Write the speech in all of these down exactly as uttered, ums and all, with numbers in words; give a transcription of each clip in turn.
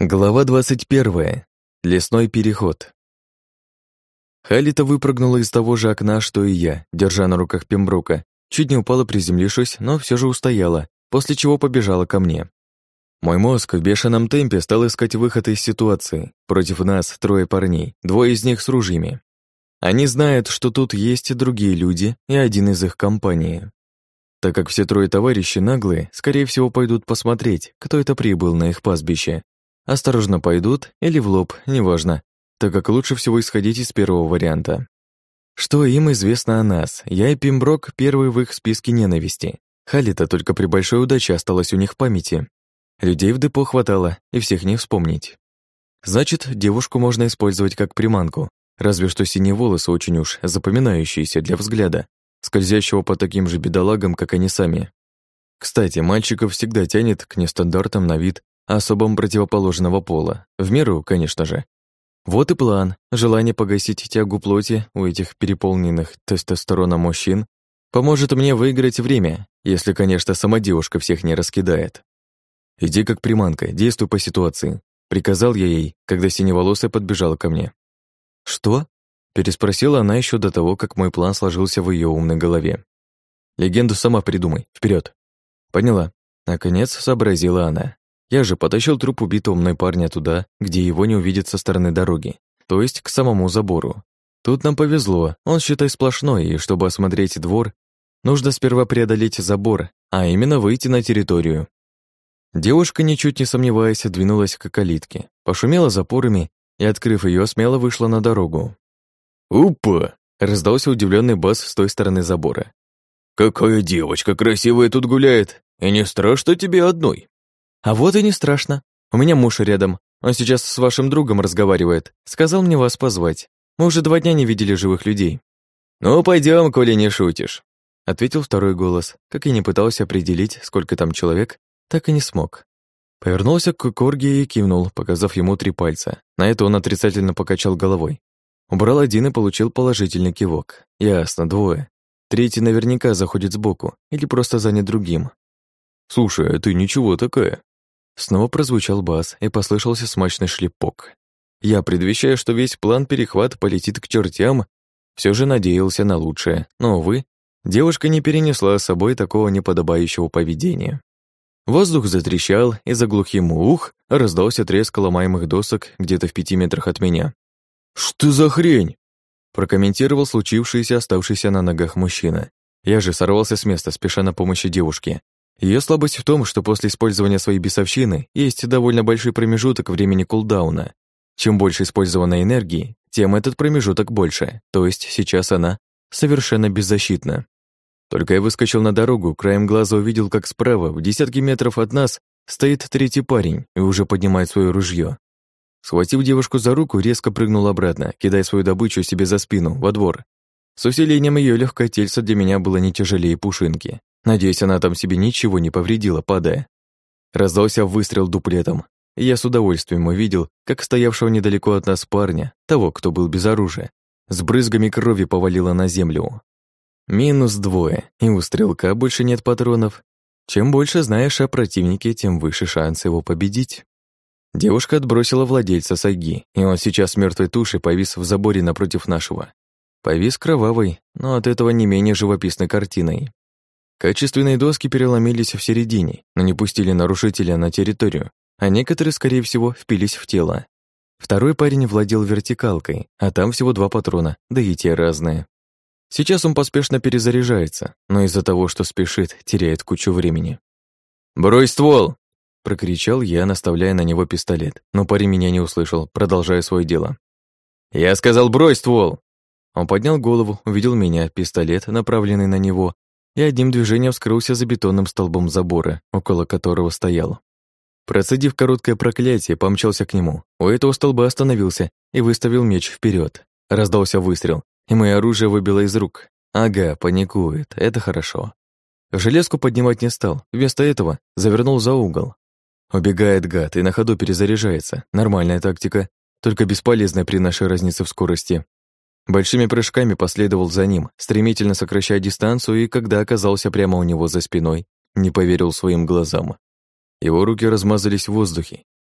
Глава двадцать первая. Лесной переход. Халита выпрыгнула из того же окна, что и я, держа на руках Пемброка. Чуть не упала, приземлившись, но все же устояла, после чего побежала ко мне. Мой мозг в бешеном темпе стал искать выход из ситуации. Против нас трое парней, двое из них с ружьями. Они знают, что тут есть и другие люди, и один из их компании. Так как все трое товарищи наглые, скорее всего, пойдут посмотреть, кто это прибыл на их пастбище. Осторожно пойдут или в лоб, неважно, так как лучше всего исходить из первого варианта. Что им известно о нас? Я и Пемброк первые в их списке ненависти. Халита только при большой удаче осталась у них в памяти. Людей в депо хватало, и всех не вспомнить. Значит, девушку можно использовать как приманку, разве что синие волосы очень уж запоминающиеся для взгляда, скользящего по таким же бедолагам, как они сами. Кстати, мальчиков всегда тянет к нестандартам на вид особам противоположного пола. В меру, конечно же. Вот и план. Желание погасить тягу плоти у этих переполненных тестостероном мужчин поможет мне выиграть время, если, конечно, сама девушка всех не раскидает. «Иди как приманка, действуй по ситуации», — приказал я ей, когда синеволосая подбежала ко мне. «Что?» — переспросила она еще до того, как мой план сложился в ее умной голове. «Легенду сама придумай, вперед. «Поняла», — наконец сообразила она. Я же потащил труп убитого мной парня туда, где его не увидят со стороны дороги, то есть к самому забору. Тут нам повезло, он, считай, сплошной, и чтобы осмотреть двор, нужно сперва преодолеть забор, а именно выйти на территорию. Девушка, ничуть не сомневаясь, двинулась к калитке, пошумела запорами и, открыв ее, смело вышла на дорогу. «Упа!» — раздался удивленный бас с той стороны забора. «Какая девочка красивая тут гуляет, и не страшно тебе одной?» «А вот и не страшно. У меня муж рядом. Он сейчас с вашим другом разговаривает. Сказал мне вас позвать. Мы уже два дня не видели живых людей». «Ну, пойдем, коли не шутишь», — ответил второй голос. Как и не пытался определить, сколько там человек, так и не смог. Повернулся к Корги и кивнул, показав ему три пальца. На это он отрицательно покачал головой. Убрал один и получил положительный кивок. Ясно, двое. Третий наверняка заходит сбоку или просто занят другим. «Слушай, а ты ничего такая?» Снова прозвучал бас, и послышался смачный шлепок. Я, предвещая, что весь план перехват полетит к чертям, все же надеялся на лучшее, но, увы, девушка не перенесла с собой такого неподобающего поведения. Воздух затрещал, и за глухим ух раздался треск ломаемых досок где-то в пяти метрах от меня. «Что за хрень?» прокомментировал случившееся оставшийся на ногах мужчина. Я же сорвался с места, спеша на помощь девушке. Ее слабость в том, что после использования своей бесовщины есть довольно большой промежуток времени кулдауна. Чем больше использованной энергии, тем этот промежуток больше, то есть сейчас она совершенно беззащитна. Только я выскочил на дорогу, краем глаза увидел, как справа, в десятки метров от нас, стоит третий парень и уже поднимает свое ружье. Схватив девушку за руку, резко прыгнул обратно, кидая свою добычу себе за спину, во двор. С усилением ее легкое тельце для меня было не тяжелее пушинки. Надеюсь, она там себе ничего не повредила, падая. Раздался выстрел дуплетом, и я с удовольствием увидел, как стоявшего недалеко от нас парня, того, кто был без оружия, с брызгами крови повалило на землю. Минус двое, и у стрелка больше нет патронов. Чем больше знаешь о противнике, тем выше шанс его победить. Девушка отбросила владельца сайги, и он сейчас мертвой тушей повис в заборе напротив нашего. Повис кровавой, но от этого не менее живописной картиной. Качественные доски переломились в середине, но не пустили нарушителя на территорию, а некоторые, скорее всего, впились в тело. Второй парень владел вертикалкой, а там всего два патрона, да и те разные. Сейчас он поспешно перезаряжается, но из-за того, что спешит, теряет кучу времени. «Брось ствол!» — прокричал я, наставляя на него пистолет, но парень меня не услышал, продолжая свое дело. «Я сказал, брось ствол!» Он поднял голову, увидел меня, пистолет, направленный на него, и одним движением вскрылся за бетонным столбом забора, около которого стоял. Процедив короткое проклятие, помчался к нему. У этого столба остановился и выставил меч вперед. Раздался выстрел, и мое оружие выбило из рук. Ага, паникует, это хорошо. Железку поднимать не стал, вместо этого завернул за угол. Убегает гад и на ходу перезаряжается. Нормальная тактика, только бесполезная при нашей разнице в скорости. Большими прыжками последовал за ним, стремительно сокращая дистанцию, и когда оказался прямо у него за спиной, не поверил своим глазам. Его руки размазались в воздухе,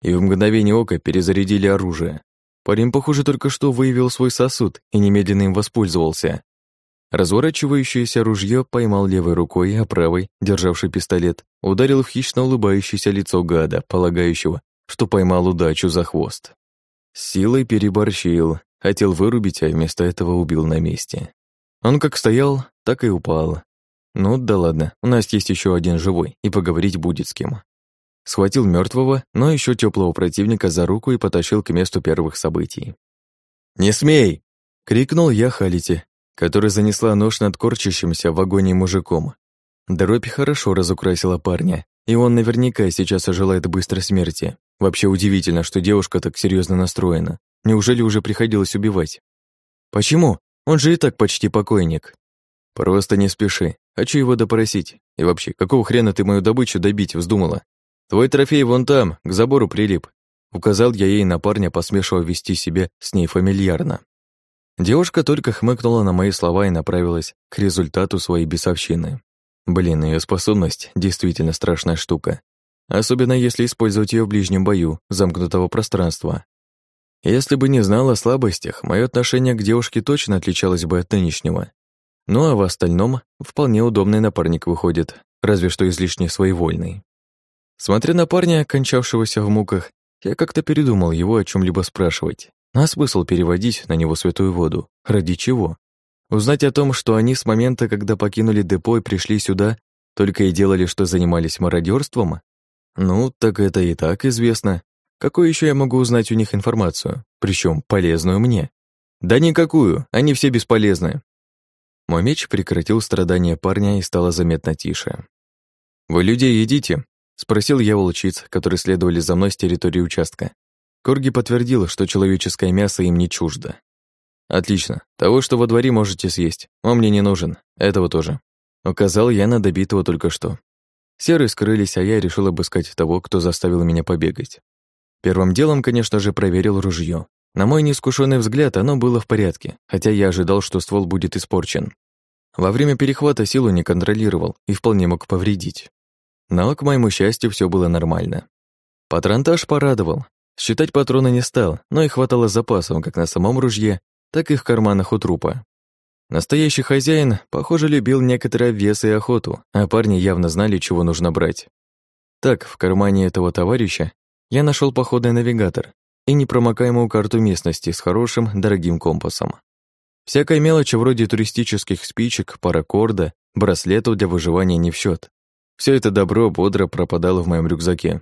и в мгновение ока перезарядили оружие. Парень, похоже, только что выявил свой сосуд и немедленно им воспользовался. Разворачивающееся ружье поймал левой рукой, а правой, державший пистолет, ударил в хищно улыбающееся лицо гада, полагающего, что поймал удачу за хвост. С силой переборщил, хотел вырубить, а вместо этого убил на месте. Он как стоял, так и упал. Ну да ладно, у нас есть еще один живой, и поговорить будет с кем. Схватил мертвого, но еще теплого противника за руку и потащил к месту первых событий. «Не смей!» — крикнул я Халите, которая занесла нож над корчащимся в агонии мужиком. Дробь хорошо разукрасила парня, и он наверняка сейчас ожелает быстрой смерти. Вообще удивительно, что девушка так серьезно настроена. Неужели уже приходилось убивать? Почему? Он же и так почти покойник. Просто не спеши. Хочу его допросить. И вообще, какого хрена ты мою добычу добить вздумала? Твой трофей вон там, к забору прилип. Указал я ей на парня, посмешивая вести себя с ней фамильярно. Девушка только хмыкнула на мои слова и направилась к результату своей бесовщины. Блин, ее способность действительно страшная штука. Особенно если использовать ее в ближнем бою, замкнутого пространства. Если бы не знала о слабостях, мое отношение к девушке точно отличалось бы от нынешнего. Ну а в остальном вполне удобный напарник выходит, разве что излишне своевольный. Смотря на парня, кончавшегося в муках, я как-то передумал его о чем либо спрашивать. А смысл переводить на него святую воду? Ради чего? Узнать о том, что они с момента, когда покинули депо и пришли сюда, только и делали, что занимались мародерством? Ну, так это и так известно. Какую еще я могу узнать у них информацию? Причем полезную мне? Да никакую, они все бесполезны. Мой меч прекратил страдания парня и стало заметно тише. «Вы людей едите?» — спросил я волчиц, которые следовали за мной с территории участка. Корги подтвердил, что человеческое мясо им не чуждо. «Отлично. Того, что во дворе, можете съесть. Он мне не нужен. Этого тоже». Указал я на добитого только что. Серые скрылись, а я решил обыскать того, кто заставил меня побегать. Первым делом, конечно же, проверил ружье. На мой неискушенный взгляд, оно было в порядке, хотя я ожидал, что ствол будет испорчен. Во время перехвата силу не контролировал и вполне мог повредить. Но, к моему счастью, все было нормально. Патронтаж порадовал. Считать патроны не стал, но и хватало запасов как на самом ружье, так и в карманах у трупа. Настоящий хозяин, похоже, любил некоторый обвес и охоту, а парни явно знали, чего нужно брать. Так, в кармане этого товарища я нашел походный навигатор и непромокаемую карту местности с хорошим, дорогим компасом. Всякая мелочь вроде туристических спичек, паракорда, браслетов для выживания не в счет. Все это добро бодро пропадало в моем рюкзаке.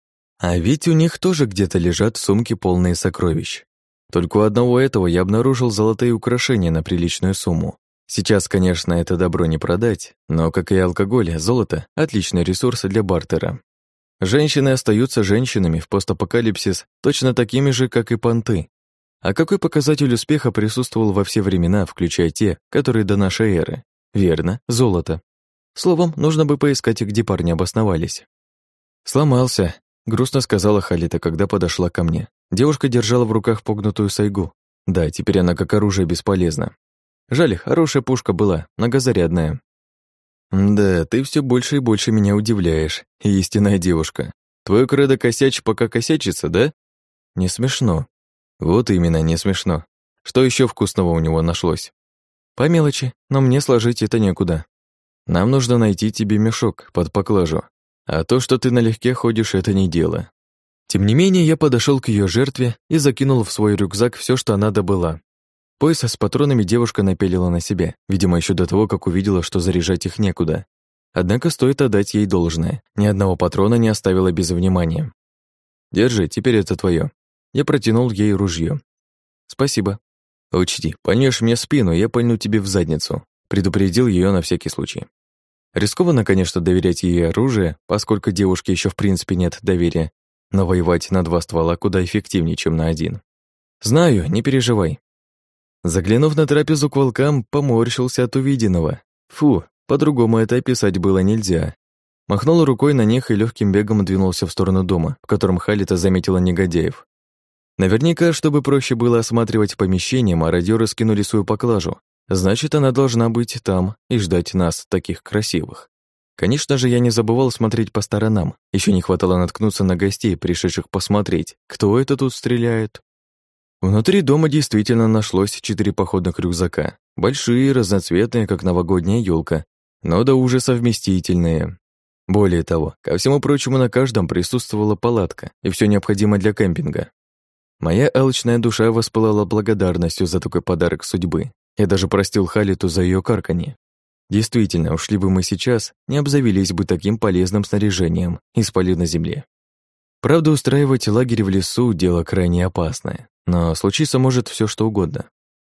А ведь у них тоже где-то лежат сумки, полные сокровищ. Только у одного этого я обнаружил золотые украшения на приличную сумму. Сейчас, конечно, это добро не продать, но, как и алкоголь, золото — отличный ресурс для бартера. Женщины остаются женщинами в постапокалипсис точно такими же, как и понты. А какой показатель успеха присутствовал во все времена, включая те, которые до нашей эры? Верно, золото. Словом, нужно бы поискать, где парни обосновались. «Сломался», — грустно сказала Халита, когда подошла ко мне. Девушка держала в руках погнутую сайгу. Да, теперь она как оружие бесполезна. Жаль, хорошая пушка была, многозарядная. «Да, ты все больше и больше меня удивляешь, истинная девушка. Твой кредо косяч пока косячится, да?» «Не смешно». «Вот именно, не смешно. Что еще вкусного у него нашлось?» «По мелочи, но мне сложить это некуда. Нам нужно найти тебе мешок под поклажу, а то, что ты налегке ходишь, это не дело». Тем не менее, я подошел к ее жертве и закинул в свой рюкзак все, что она добыла. Пояс с патронами девушка напялила на себя, видимо, еще до того, как увидела, что заряжать их некуда. Однако стоит отдать ей должное, ни одного патрона не оставила без внимания. «Держи, теперь это твое». Я протянул ей ружье. «Спасибо». «Учти, пальнешь мне в спину, я пальну тебе в задницу», предупредил ее на всякий случай. Рискованно, конечно, доверять ей оружие, поскольку девушке еще в принципе нет доверия, но воевать на два ствола куда эффективнее, чем на один. «Знаю, не переживай». Заглянув на трапезу к волкам, поморщился от увиденного. Фу, по-другому это описать было нельзя. Махнул рукой на них и легким бегом двинулся в сторону дома, в котором Халита заметила негодяев. Наверняка, чтобы проще было осматривать помещение, мародеры скинули свою поклажу. Значит, она должна быть там и ждать нас, таких красивых. Конечно же, я не забывал смотреть по сторонам. Еще не хватало наткнуться на гостей, пришедших посмотреть, кто это тут стреляет. Внутри дома действительно нашлось четыре походных рюкзака. Большие, разноцветные, как новогодняя елка, но до ужаса вместительные. Более того, ко всему прочему, на каждом присутствовала палатка и все необходимое для кемпинга. Моя алчная душа воспылала благодарностью за такой подарок судьбы. Я даже простил Халиту за ее карканье. Действительно, ушли бы мы сейчас, не обзавелись бы таким полезным снаряжением и спали на земле. Правда, устраивать лагерь в лесу – дело крайне опасное, но случиться может все что угодно.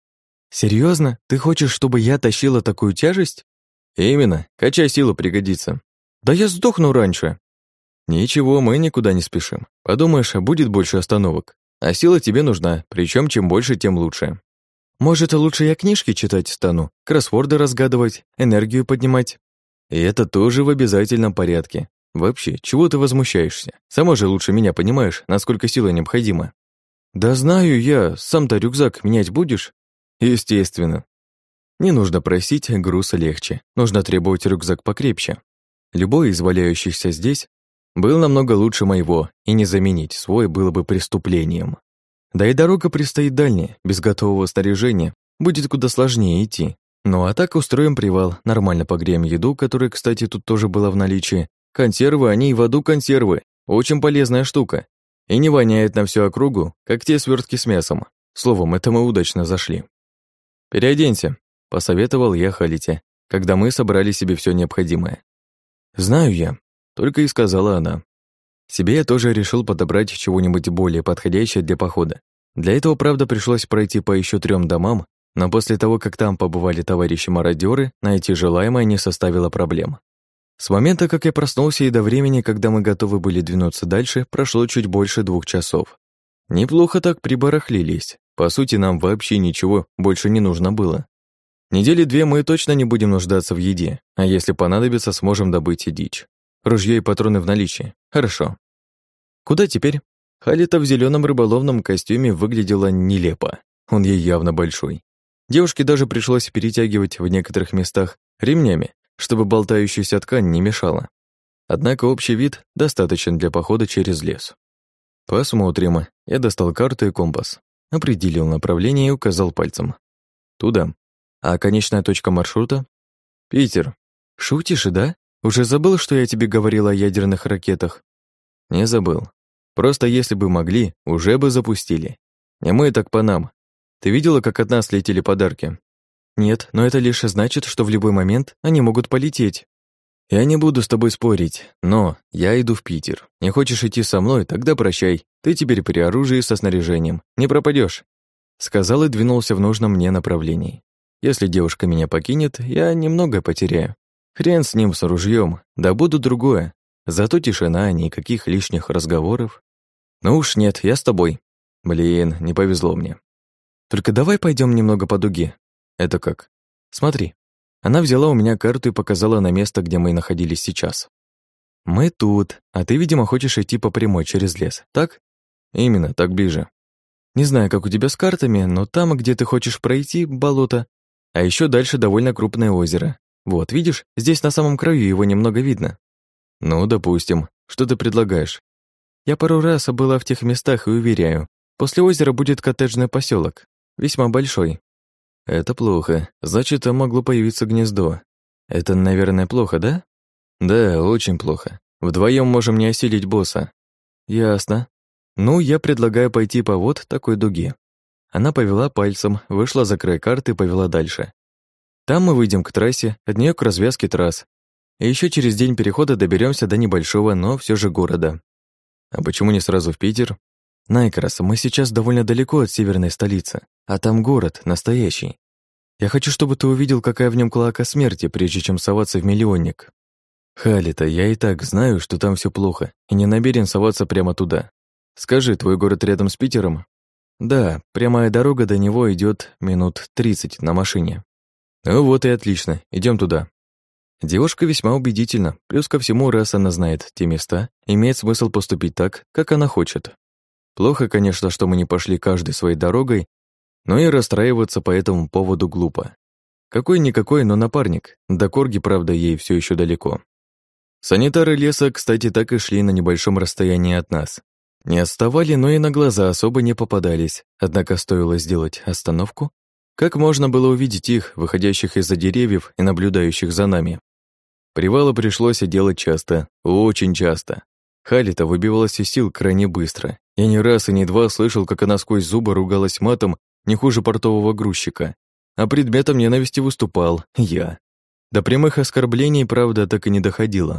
Серьезно? Ты хочешь, чтобы я тащила такую тяжесть? Именно, качай силу, пригодится. Да я сдохну раньше. Ничего, мы никуда не спешим. Подумаешь, будет больше остановок. А сила тебе нужна, причем чем больше, тем лучше. Может, лучше я книжки читать стану, кроссворды разгадывать, энергию поднимать. И это тоже в обязательном порядке. Вообще, чего ты возмущаешься? Сама же лучше меня понимаешь, насколько сила необходима. Да знаю я, сам-то рюкзак менять будешь? Естественно. Не нужно просить, груз легче. Нужно требовать рюкзак покрепче. Любой из валяющихся здесь был намного лучше моего, и не заменить свой было бы преступлением. Да и дорога предстоит дальняя, без готового снаряжения, будет куда сложнее идти. Ну а так устроим привал, нормально погреем еду, которая, кстати, тут тоже была в наличии. Консервы, они и в аду консервы, очень полезная штука. И не воняет на всю округу, как те свертки с мясом. Словом, это мы удачно зашли. «Переоденься», — посоветовал я Халите, когда мы собрали себе все необходимое. «Знаю я», — только и сказала она. Себе я тоже решил подобрать чего-нибудь более подходящее для похода. Для этого, правда, пришлось пройти по еще трем домам, но после того, как там побывали товарищи-мародеры, найти желаемое не составило проблем. С момента, как я проснулся, и до времени, когда мы готовы были двинуться дальше, прошло чуть больше двух часов. Неплохо так прибарахлились. По сути, нам вообще ничего больше не нужно было. Недели две мы точно не будем нуждаться в еде, а если понадобится, сможем добыть и дичь. Ружье и патроны в наличии. Хорошо. Куда теперь? Халита в зеленом рыболовном костюме выглядела нелепо. Он ей явно большой. Девушке даже пришлось перетягивать в некоторых местах ремнями, чтобы болтающаяся ткань не мешала. Однако общий вид достаточен для похода через лес. Посмотрим. Я достал карту и компас. Определил направление и указал пальцем. Туда. А конечная точка маршрута? Питер. Шутишь, да? Уже забыл, что я тебе говорил о ядерных ракетах? Не забыл. Просто если бы могли, уже бы запустили. Не мы, так по нам. Ты видела, как от нас летели подарки? Нет, но это лишь значит, что в любой момент они могут полететь. Я не буду с тобой спорить, но я иду в Питер. Не хочешь идти со мной, тогда прощай. Ты теперь при оружии со снаряжением. Не пропадешь. Сказал и двинулся в нужном мне направлении. Если девушка меня покинет, я немного потеряю. Хрен с ним, с ружьем, да буду другое. Зато тишина, никаких лишних разговоров. Ну уж нет, я с тобой. Блин, не повезло мне. Только давай пойдем немного по дуге. Это как? Смотри. Она взяла у меня карту и показала на место, где мы находились сейчас. Мы тут, а ты, видимо, хочешь идти по прямой через лес, так? Именно, так ближе. Не знаю, как у тебя с картами, но там, где ты хочешь пройти, болото. А еще дальше довольно крупное озеро. Вот, видишь, здесь на самом краю его немного видно. Ну, допустим. Что ты предлагаешь? Я пару раз была в тех местах и уверяю, после озера будет коттеджный поселок, весьма большой. Это плохо. Значит, там могло появиться гнездо. Это, наверное, плохо, да? Да, очень плохо. Вдвоем можем не осилить босса. Ясно. Ну, я предлагаю пойти по вот такой дуге. Она повела пальцем, вышла за край карты и повела дальше. Там мы выйдем к трассе, от нее к развязке трасс. И еще через день перехода доберемся до небольшого, но все же города. А почему не сразу в Питер? Найкрас, мы сейчас довольно далеко от северной столицы, а там город, настоящий. Я хочу, чтобы ты увидел, какая в нем клоака смерти, прежде чем соваться в миллионник. Халита, я и так знаю, что там все плохо, и не намерен соваться прямо туда. Скажи, твой город рядом с Питером? Да, прямая дорога до него идет минут тридцать на машине. Ну вот и отлично, идем туда. Девушка весьма убедительна, плюс ко всему, раз она знает те места, имеет смысл поступить так, как она хочет. Плохо, конечно, что мы не пошли каждой своей дорогой, но и расстраиваться по этому поводу глупо. Какой-никакой, но напарник, до Корги, правда, ей все еще далеко. Санитары леса, кстати, так и шли на небольшом расстоянии от нас. Не отставали, но и на глаза особо не попадались, однако стоило сделать остановку, как можно было увидеть их, выходящих из-за деревьев и наблюдающих за нами. Привалы пришлось делать часто, очень часто. Халита выбивалась из сил крайне быстро. Я ни раз и ни два слышал, как она сквозь зубы ругалась матом не хуже портового грузчика. А предметом ненависти выступал я. До прямых оскорблений, правда, так и не доходило.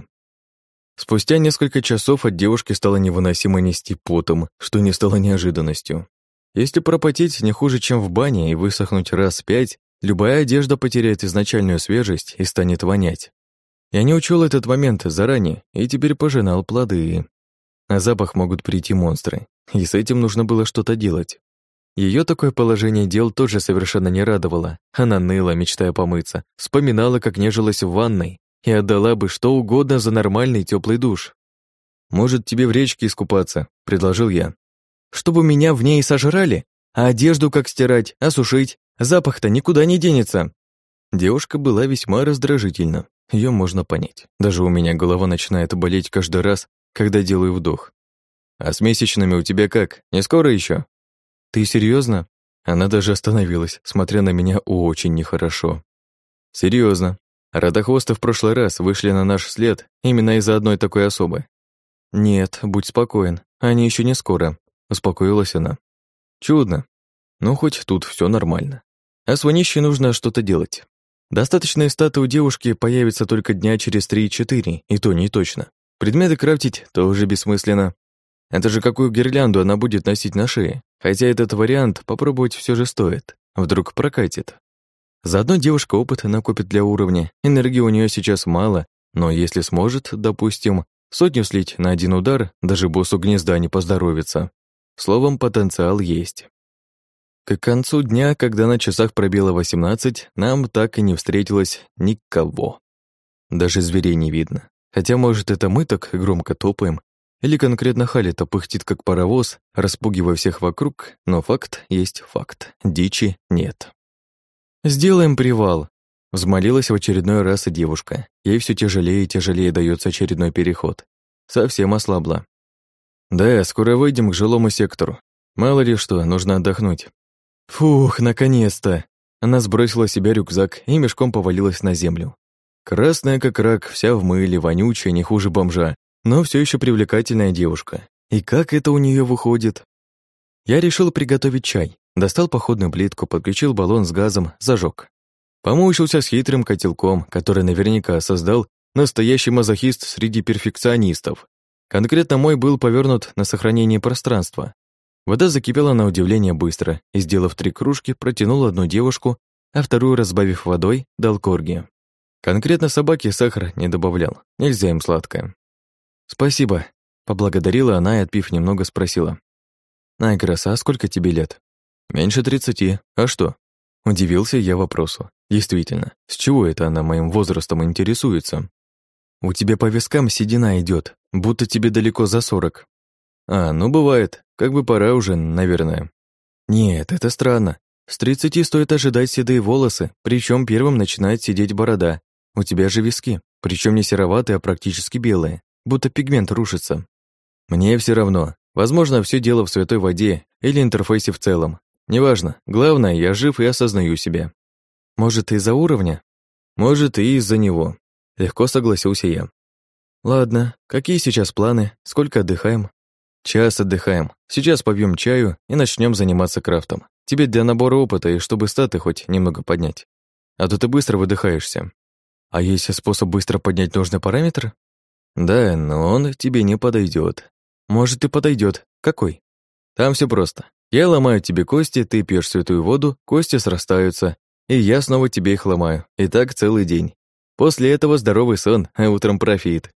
Спустя несколько часов от девушки стало невыносимо нести потом, что не стало неожиданностью. Если пропотеть не хуже, чем в бане, и высохнуть раз пять, любая одежда потеряет изначальную свежесть и станет вонять. Я не учел этот момент заранее и теперь пожинал плоды. На запах могут прийти монстры, и с этим нужно было что-то делать. Ее такое положение дел тоже совершенно не радовало. Она ныла, мечтая помыться, вспоминала, как нежилась в ванной, и отдала бы что угодно за нормальный теплый душ. «Может, тебе в речке искупаться?» — предложил я. «Чтобы меня в ней сожрали? А одежду как стирать, осушить? Запах-то никуда не денется!» Девушка была весьма раздражительна. Ее можно понять. Даже у меня голова начинает болеть каждый раз, когда делаю вдох. «А с месячными у тебя как? Не скоро еще? «Ты серьезно? Она даже остановилась, смотря на меня очень нехорошо. «Серьезно. Родохвосты в прошлый раз вышли на наш след именно из-за одной такой особы». «Нет, будь спокоен, они еще не скоро», — успокоилась она. «Чудно. Ну, хоть тут все нормально. А с вонищей нужно что-то делать. Достаточные статы у девушки появятся только дня через три-четыре, и то не точно. Предметы крафтить тоже бессмысленно. Это же какую гирлянду она будет носить на шее? Хотя этот вариант попробовать все же стоит. Вдруг прокатит. Заодно девушка опыт накопит для уровня. Энергии у нее сейчас мало, но если сможет, допустим, сотню слить на один удар, даже боссу гнезда не поздоровится. Словом, потенциал есть. К концу дня, когда на часах пробило восемнадцать, нам так и не встретилось никого. Даже зверей не видно. Хотя, может, это мы так громко топаем, или конкретно Халита пыхтит как паровоз, распугивая всех вокруг, но факт есть факт. Дичи нет. «Сделаем привал», — взмолилась в очередной раз и девушка. Ей все тяжелее и тяжелее дается очередной переход. Совсем ослабла. «Да, скоро выйдем к жилому сектору. Мало ли что, нужно отдохнуть». «Фух, наконец-то!» Она сбросила с себя рюкзак и мешком повалилась на землю. Красная как рак, вся в мыле, вонючая, не хуже бомжа, но все еще привлекательная девушка. И как это у нее выходит? Я решил приготовить чай. Достал походную плитку, подключил баллон с газом, зажег. Помучился с хитрым котелком, который наверняка создал настоящий мазохист среди перфекционистов. Конкретно мой был повернут на сохранение пространства. Вода закипела на удивление быстро, и, сделав три кружки, протянул одну девушку, а вторую, разбавив водой, дал корги. Конкретно собаке сахар не добавлял, нельзя им сладкое. «Спасибо», — поблагодарила она и, отпив немного, спросила. «Найграсс, а сколько тебе лет?» «Меньше тридцати. А что?» Удивился я вопросу. Действительно, с чего это она моим возрастом интересуется? «У тебя по вискам седина идет, будто тебе далеко за сорок». «А, ну бывает. Как бы пора уже, наверное». «Нет, это странно. С тридцати стоит ожидать седые волосы, причем первым начинает сидеть борода. У тебя же виски, причем не сероватые, а практически белые, будто пигмент рушится». «Мне все равно. Возможно, все дело в святой воде или интерфейсе в целом. Неважно. Главное, я жив и осознаю себя». «Может, из-за уровня?» «Может, и из-за него». Легко согласился я. «Ладно, какие сейчас планы? Сколько отдыхаем?» «Час отдыхаем. Сейчас попьем чаю и начнем заниматься крафтом. Тебе для набора опыта и чтобы статы хоть немного поднять. А то ты быстро выдыхаешься». «А есть способ быстро поднять нужный параметр?» «Да, но он тебе не подойдет. «Может, и подойдет. Какой?» «Там все просто. Я ломаю тебе кости, ты пьешь святую воду, кости срастаются, и я снова тебе их ломаю. И так целый день. После этого здоровый сон, а утром профит».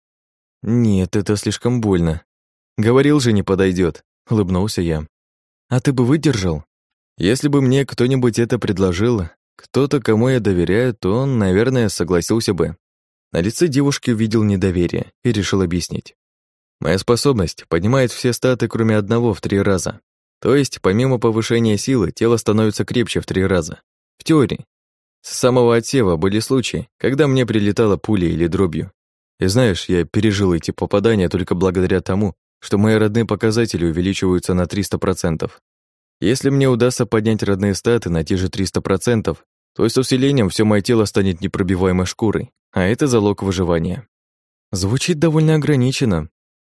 «Нет, это слишком больно». «Говорил же, не подойдет», — улыбнулся я. «А ты бы выдержал?» «Если бы мне кто-нибудь это предложил, кто-то, кому я доверяю, то он, наверное, согласился бы». На лице девушки увидел недоверие и решил объяснить. «Моя способность поднимает все статы, кроме одного, в три раза. То есть, помимо повышения силы, тело становится крепче в три раза. В теории. С самого отсева были случаи, когда мне прилетала пулей или дробью. И знаешь, я пережил эти попадания только благодаря тому, что мои родные показатели увеличиваются на триста процентов. Если мне удастся поднять родные статы на те же триста процентов, то с усилением все мое тело станет непробиваемой шкурой, а это залог выживания. Звучит довольно ограниченно.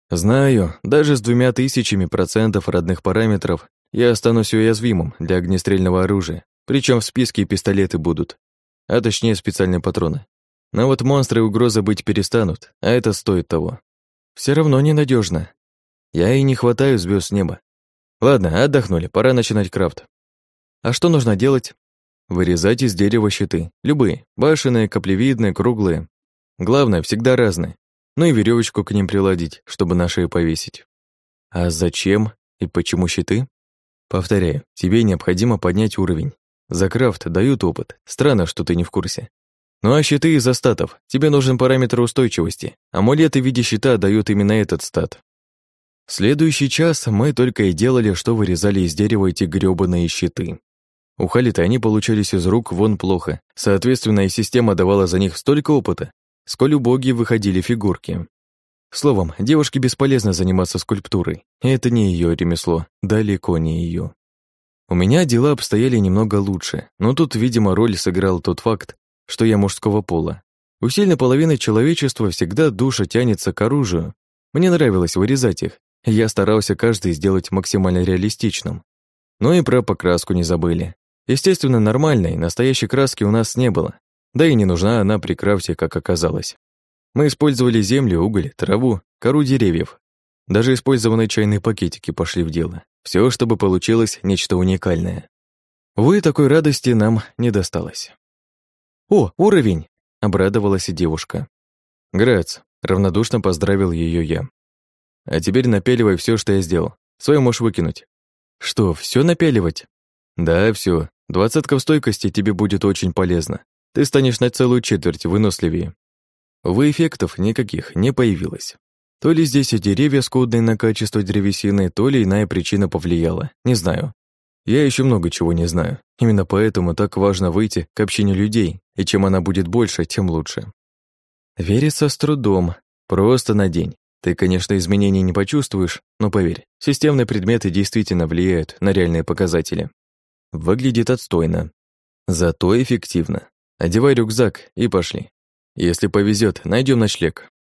Знаю, даже с двумя тысячами процентов родных параметров я останусь уязвимым для огнестрельного оружия, причем в списке и пистолеты будут, а точнее специальные патроны. Но вот монстры и угрозы быть перестанут, а это стоит того. Все равно ненадежно. Я и не хватаю звезд с неба. Ладно, отдохнули, пора начинать крафт. А что нужно делать? Вырезать из дерева щиты, любые, башенные, каплевидные, круглые. Главное, всегда разные. Ну и веревочку к ним приладить, чтобы на шею повесить. А зачем и почему щиты? Повторяю, тебе необходимо поднять уровень. За крафт дают опыт. Странно, что ты не в курсе. Ну а щиты из-за статов. Тебе нужен параметр устойчивости. Амулеты в виде щита дают именно этот стат. Следующий час мы только и делали, что вырезали из дерева эти грёбаные щиты. У Халита они получались из рук вон плохо. Соответственно, и система давала за них столько опыта, сколь убогие выходили фигурки. Словом, девушке бесполезно заниматься скульптурой. Это не ее ремесло, далеко не ее. У меня дела обстояли немного лучше, но тут, видимо, роль сыграл тот факт, что я мужского пола. У сильной половины человечества всегда душа тянется к оружию. Мне нравилось вырезать их, и я старался каждый сделать максимально реалистичным. Ну и про покраску не забыли. Естественно, нормальной, настоящей краски у нас не было. Да и не нужна она при крафте, как оказалось. Мы использовали землю, уголь, траву, кору деревьев. Даже использованные чайные пакетики пошли в дело. Все, чтобы получилось нечто уникальное. Увы, такой радости нам не досталось. «О, уровень!» — обрадовалась и девушка. «Грац!» — равнодушно поздравил ее я. «А теперь напяливай все, что я сделал. Своё можешь выкинуть». «Что, все напяливать?» «Да, все. Двадцатка в стойкости тебе будет очень полезна. Ты станешь на целую четверть выносливее». Увы, эффектов никаких не появилось. То ли здесь и деревья скудные на качество древесины, то ли иная причина повлияла. Не знаю. Я еще много чего не знаю. Именно поэтому так важно выйти к общине людей, и чем она будет больше, тем лучше. Верится с трудом. Просто на день. Ты, конечно, изменений не почувствуешь, но поверь, системные предметы действительно влияют на реальные показатели. Выглядит отстойно. Зато эффективно. Одевай рюкзак и пошли. Если повезет, найдем ночлег.